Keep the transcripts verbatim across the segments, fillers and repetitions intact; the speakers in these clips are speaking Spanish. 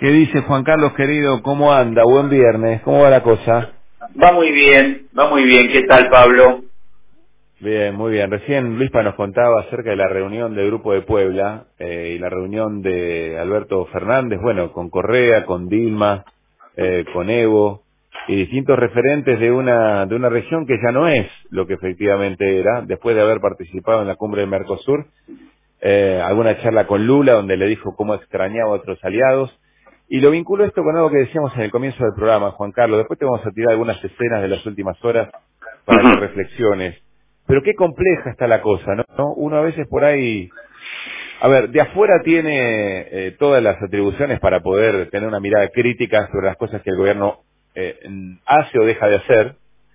¿Qué dice Juan Carlos, querido? ¿Cómo anda? Buen viernes. ¿Cómo va la cosa? Va muy bien, va muy bien. ¿Qué tal, Pablo? Bien, muy bien. Recién Luispa nos contaba acerca de la reunión del Grupo de Puebla eh, y la reunión de Alberto Fernández, bueno, con Correa, con Dilma, eh, con Evo y distintos referentes de una de una región que ya no es lo que efectivamente era, después de haber participado en la cumbre de Mercosur. Eh, alguna charla con Lula donde le dijo cómo extrañaba a otros aliados. Y lo vinculo esto con algo que decíamos en el comienzo del programa, Juan Carlos. Después te vamos a tirar algunas escenas de las últimas horas para que Ujú. reflexiones. Pero qué compleja está la cosa, ¿no? ¿No? Uno a veces por ahí... A ver, de afuera tiene eh, todas las atribuciones para poder tener una mirada crítica sobre las cosas que el gobierno eh, hace o deja de hacer,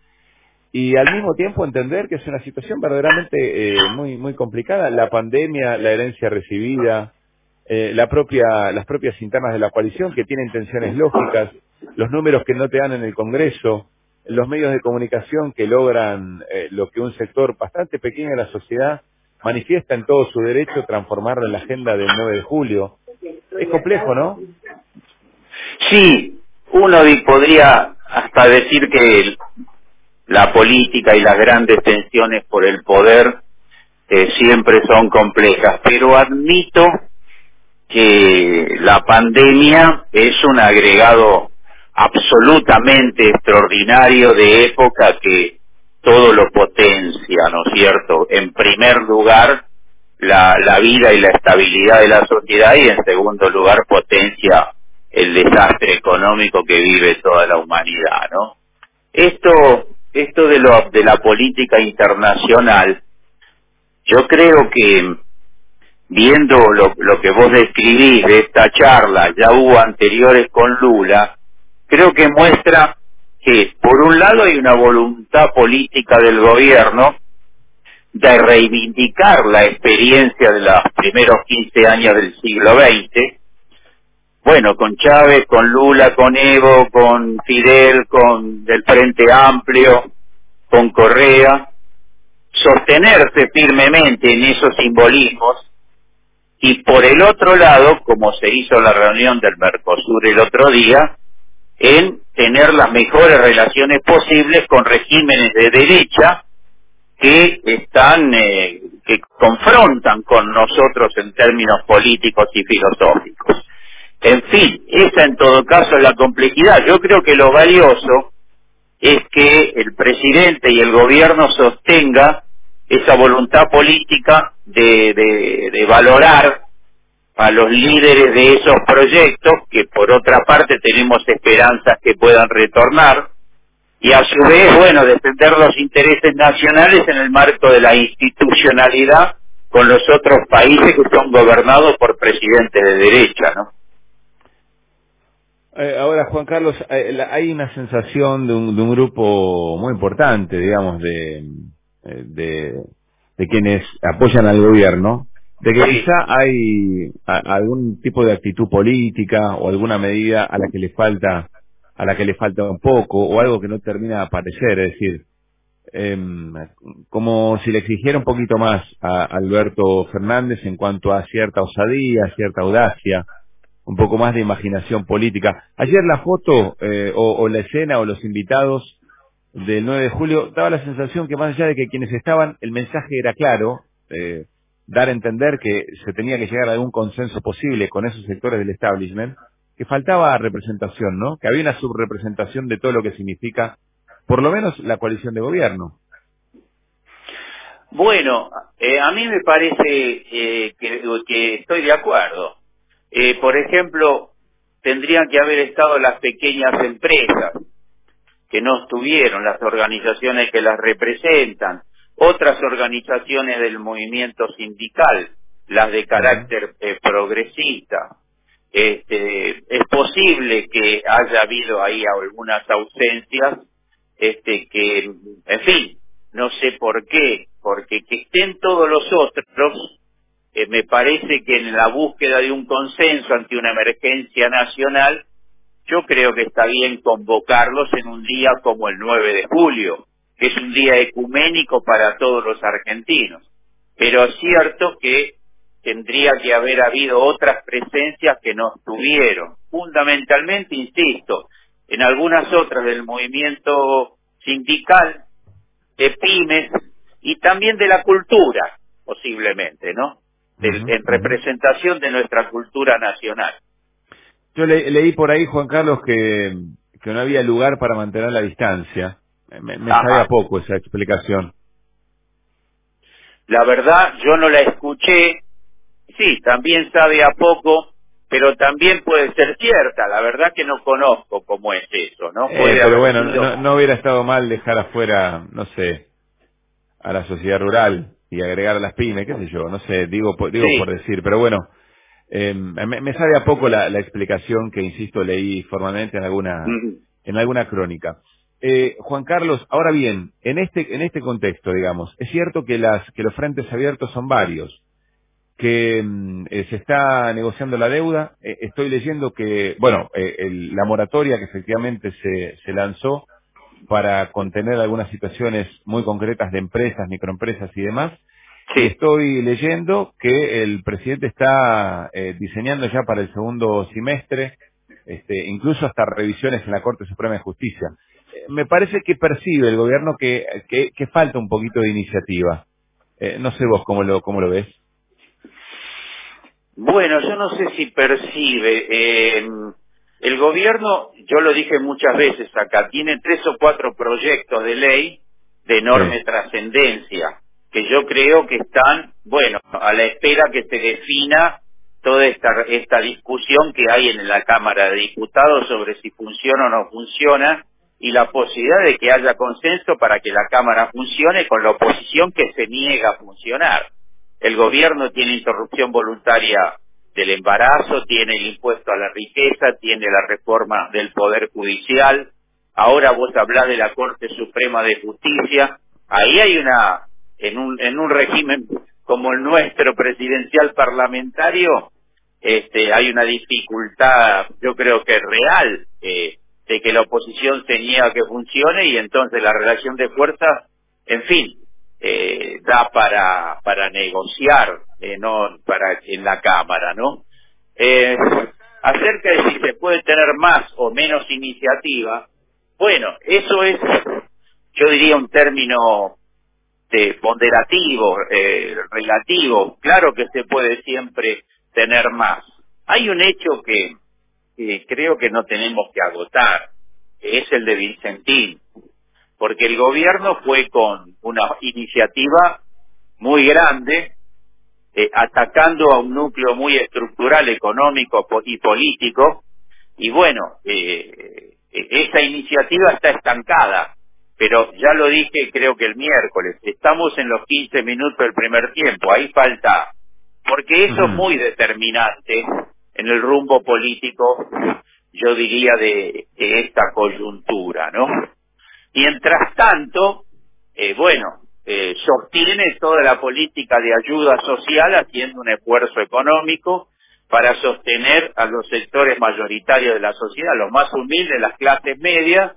y al mismo tiempo entender que es una situación verdaderamente eh, muy muy complicada. La pandemia, la herencia recibida, eh, la propia las propias internas de la coalición que tienen tensiones lógicas, los números que no te dan en el Congreso, los medios de comunicación que logran eh, lo que un sector bastante pequeño de la sociedad manifiesta en todo su derecho, transformarlo en la agenda del nueve de julio. Es complejo, ¿no? Sí, uno di- podría hasta decir que la política y las grandes tensiones por el poder eh, siempre son complejas, pero admito que la pandemia es un agregado absolutamente extraordinario de época que todo lo potencia, ¿no es cierto? En primer lugar, la, la vida y la estabilidad de la sociedad, y en segundo lugar potencia el desastre económico que vive toda la humanidad, ¿no? Esto, esto de lo, de la política internacional, yo creo que viendo lo, lo que vos describís de esta charla, ya hubo anteriores con Lula, creo que muestra que por un lado hay una voluntad política del gobierno de reivindicar la experiencia de los primeros quince años del siglo veinte, bueno, con Chávez, con Lula, con Evo, con Fidel, con el Frente Amplio, con Correa, sostenerse firmemente en esos simbolismos. Y por el otro lado, como se hizo la reunión del Mercosur el otro día, en tener las mejores relaciones posibles con regímenes de derecha que están, eh, que confrontan con nosotros en términos políticos y filosóficos. En fin, esa en todo caso es la complejidad. Yo creo que lo valioso es que el presidente y el gobierno sostenga esa voluntad política de, de, de valorar a los líderes de esos proyectos, que por otra parte tenemos esperanzas que puedan retornar, y a su vez, bueno, defender los intereses nacionales en el marco de la institucionalidad con los otros países que son gobernados por presidentes de derecha, ¿no? Eh, ahora, Juan Carlos, eh, la- hay una sensación de un, de un grupo muy importante, digamos, de, eh, de, de quienes apoyan al gobierno, de que Sí. quizá hay a- algún tipo de actitud política o alguna medida a la que le falta, a la que le falta un poco, o algo que no termina de aparecer, es decir, em, como si le exigiera un poquito más a Alberto Fernández en cuanto a cierta osadía, cierta audacia, un poco más de imaginación política. Ayer la foto eh, o, o la escena o los invitados del nueve de julio daba la sensación que más allá de que quienes estaban, el mensaje era claro, eh, dar a entender que se tenía que llegar a algún consenso posible con esos sectores del establishment, que faltaba representación, ¿no? Que había una subrepresentación de todo lo que significa, por lo menos, la coalición de gobierno. Bueno, eh, a mí me parece eh, que, que estoy de acuerdo. Eh, por ejemplo, tendrían que haber estado las pequeñas empresas, que no estuvieron, las organizaciones que las representan, otras organizaciones del movimiento sindical, las de Ujú. carácter eh, progresista. Este, es posible que haya habido ahí algunas ausencias, este, que, en fin, no sé por qué, porque que estén todos los otros, eh, me parece que en la búsqueda de un consenso ante una emergencia nacional, yo creo que está bien convocarlos en un día como el nueve de julio, que es un día ecuménico para todos los argentinos. Pero es cierto que tendría que haber habido otras presencias que no estuvieron. Fundamentalmente, insisto, en algunas otras del movimiento sindical, de pymes y también de la cultura, posiblemente, ¿no? Del- Ujú, en ujú. representación de nuestra cultura nacional. Yo le- leí por ahí, Juan Carlos, que, que no había lugar para mantener la distancia. Me, me sabe a Ajá. poco esa explicación. La verdad, yo no la escuché. Sí, también sabe a poco, pero también puede ser cierta. La verdad que no conozco cómo es eso, ¿no? Eh, Puede pero haber bueno, sido. no, no hubiera estado mal dejar afuera, no sé, a la sociedad rural y agregar a las pymes, qué sé yo, no sé, digo, por- digo por Sí. decir, pero bueno, eh, me, me sabe a poco la, la explicación que, insisto, leí formalmente en alguna, Ujú. en alguna crónica. Eh, Juan Carlos, ahora bien, en este, en este contexto, digamos, es cierto que las, que los frentes abiertos son varios, que mm, eh, se está negociando la deuda, eh, estoy leyendo que, bueno, eh, el- la moratoria que efectivamente se, se lanzó para contener algunas situaciones muy concretas de empresas, microempresas y demás. Y Sí. estoy leyendo que el presidente está eh, diseñando ya para el segundo semestre, este, incluso hasta revisiones en la Corte Suprema de Justicia. Eh, me parece que percibe el gobierno que, que, que falta un poquito de iniciativa. Eh, no sé vos cómo lo, cómo lo ves. Bueno, yo no sé si percibe. eh, el gobierno, yo lo dije muchas veces acá, tiene tres o cuatro proyectos de ley de Sí. enorme trascendencia, que yo creo que están, bueno, a la espera que se defina toda esta, esta discusión que hay en la Cámara de Diputados sobre si funciona o no funciona, y la posibilidad de que haya consenso para que la Cámara funcione con la oposición que se niega a funcionar. El gobierno tiene interrupción voluntaria del embarazo, tiene el impuesto a la riqueza, tiene la reforma del Poder Judicial. Ahora vos hablás de la Corte Suprema de Justicia. Ahí hay una, en un, en un régimen como el nuestro presidencial parlamentario, este, hay una dificultad, yo creo que real, eh, de que la oposición se niega a que funcione y entonces la relación de fuerzas, en fin, eh, da para para negociar, eh, no para en la Cámara, ¿no? Eh, acerca de si se puede tener más o menos iniciativa, bueno, eso es, yo diría un término de ponderativo, eh, relativo. Claro que se puede siempre tener más. Hay un hecho que, que creo que no tenemos que agotar, que es el de Vicentín, porque el gobierno fue con una iniciativa muy grande, eh, atacando a un núcleo muy estructural, económico po- y político, y bueno, eh, eh, esa iniciativa está estancada, pero ya lo dije creo que el miércoles, estamos en los quince minutos del primer tiempo, ahí falta, porque eso es Ujú. muy determinante en el rumbo político, yo diría, de, de esta coyuntura, ¿no? Mientras tanto, eh, bueno, eh, sostiene toda la política de ayuda social haciendo un esfuerzo económico para sostener a los sectores mayoritarios de la sociedad, los más humildes, las clases medias,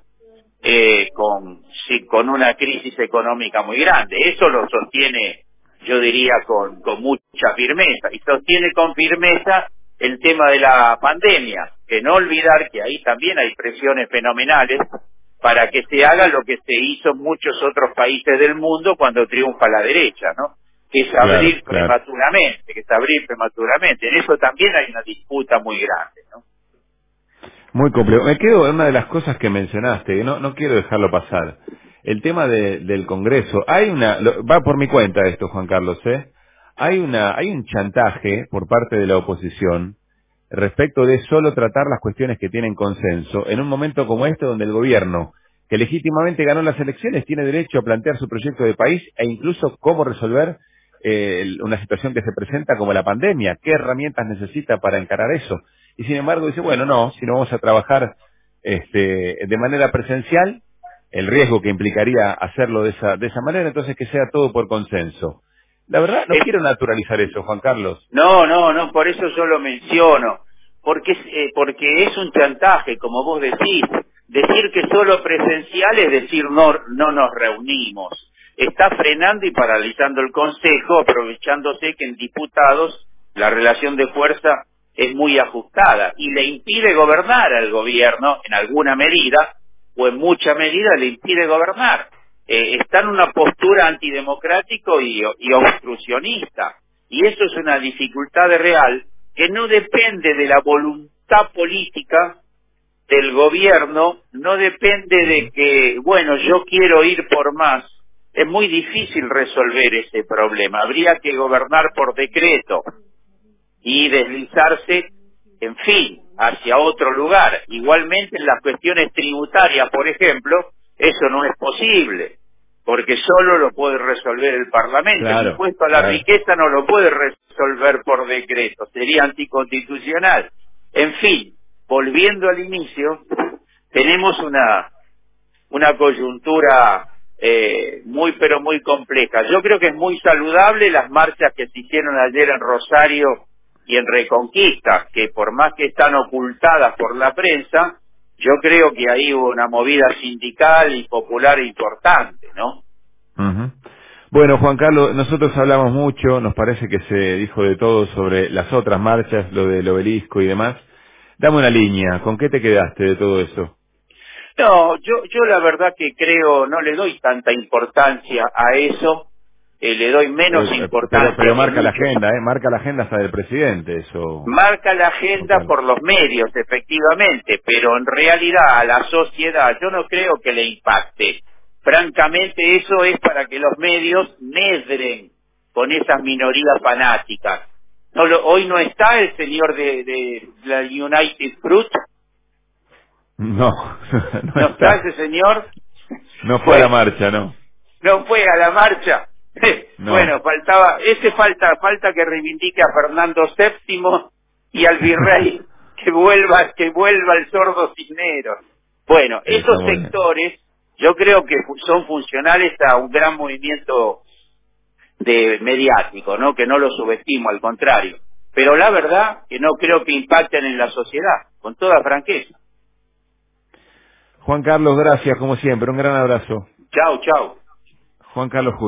eh, con, sí, con una crisis económica muy grande. Eso lo sostiene, yo diría, con, con mucha firmeza. Y sostiene con firmeza el tema de la pandemia, que no olvidar que ahí también hay presiones fenomenales para que se haga lo que se hizo en muchos otros países del mundo cuando triunfa la derecha, ¿no? Que es Claro, abrir claro. prematuramente, que es abrir prematuramente. En eso también hay una disputa muy grande, ¿no? Muy complejo. Me quedo en una de las cosas que mencionaste, y no, no quiero dejarlo pasar. El tema de- del Congreso. Hay una, lo- va por mi cuenta esto, Juan Carlos, ¿eh? Hay una, hay un chantaje por parte de la oposición respecto de solo tratar las cuestiones que tienen consenso en un momento como este donde el gobierno, que legítimamente ganó las elecciones, tiene derecho a plantear su proyecto de país e incluso cómo resolver eh, el- una situación que se presenta como la pandemia, qué herramientas necesita para encarar eso. Y sin embargo dice, bueno, no, si no vamos a trabajar este, de manera presencial, el riesgo que implicaría hacerlo de esa, de esa manera, entonces que sea todo por consenso. La verdad, no Es quiero naturalizar eso, Juan Carlos. No, no, no, por eso yo lo menciono, porque es, eh, porque es un chantaje, como vos decís. Decir que solo presencial es decir no, no nos reunimos. Está frenando y paralizando el Consejo, aprovechándose que en diputados La relación de fuerza es muy ajustada y le impide gobernar al gobierno en alguna medida, o en mucha medida le impide gobernar. Eh, está en una postura antidemocrático y, y obstruccionista. Y eso es una dificultad real que no depende de la voluntad política del gobierno, no depende de Ujú. que, bueno, yo quiero ir por más. Es muy difícil resolver ese problema. Habría que gobernar por decreto y deslizarse, en fin, hacia otro lugar. Igualmente en las cuestiones tributarias, por ejemplo, eso no es posible, porque solo lo puede resolver el Parlamento. El Claro, impuesto a la claro. riqueza no lo puede resolver por decreto, sería anticonstitucional. En fin, volviendo al inicio, tenemos una una coyuntura eh, muy pero muy compleja. Yo creo que es muy saludable las marchas que se hicieron ayer en Rosario y en Reconquista, que por más que están ocultadas por la prensa, yo creo que ahí hubo una movida sindical y popular importante, ¿no? Ujú. Bueno, Juan Carlos, nosotros hablamos mucho, nos parece que se dijo de todo sobre las otras marchas, lo del obelisco y demás. Dame una línea, ¿con qué te quedaste de todo eso? No, yo, yo la verdad que creo, no le doy tanta importancia a eso, eh, le doy menos Eh, eh, pero, importancia pero que marca la muchos. agenda, ¿eh? Marca la agenda hasta del presidente, eso, Marca la Juan agenda Carlos. por los medios, efectivamente, pero en realidad a la sociedad yo no creo que le impacte. Francamente, eso es para que los medios medren con esas minorías fanáticas. No lo- hoy no está el señor de, de la United Fruit, No, no no está está. ese señor. No fue a la Bueno, marcha, no. no fue a la marcha. No. Bueno, faltaba, ese falta, falta que reivindique a Fernando séptimo y al virrey que vuelva, que vuelva el sordo Cisneros. Bueno, Está esos muy bien. sectores yo creo que fu- son funcionales a un gran movimiento de mediático, ¿no? Que no lo subestimo, al contrario. Pero la verdad que no creo que impacten en la sociedad, con toda franqueza. Juan Carlos, gracias como siempre, un gran abrazo. Chau, chau. Juan Carlos Julio.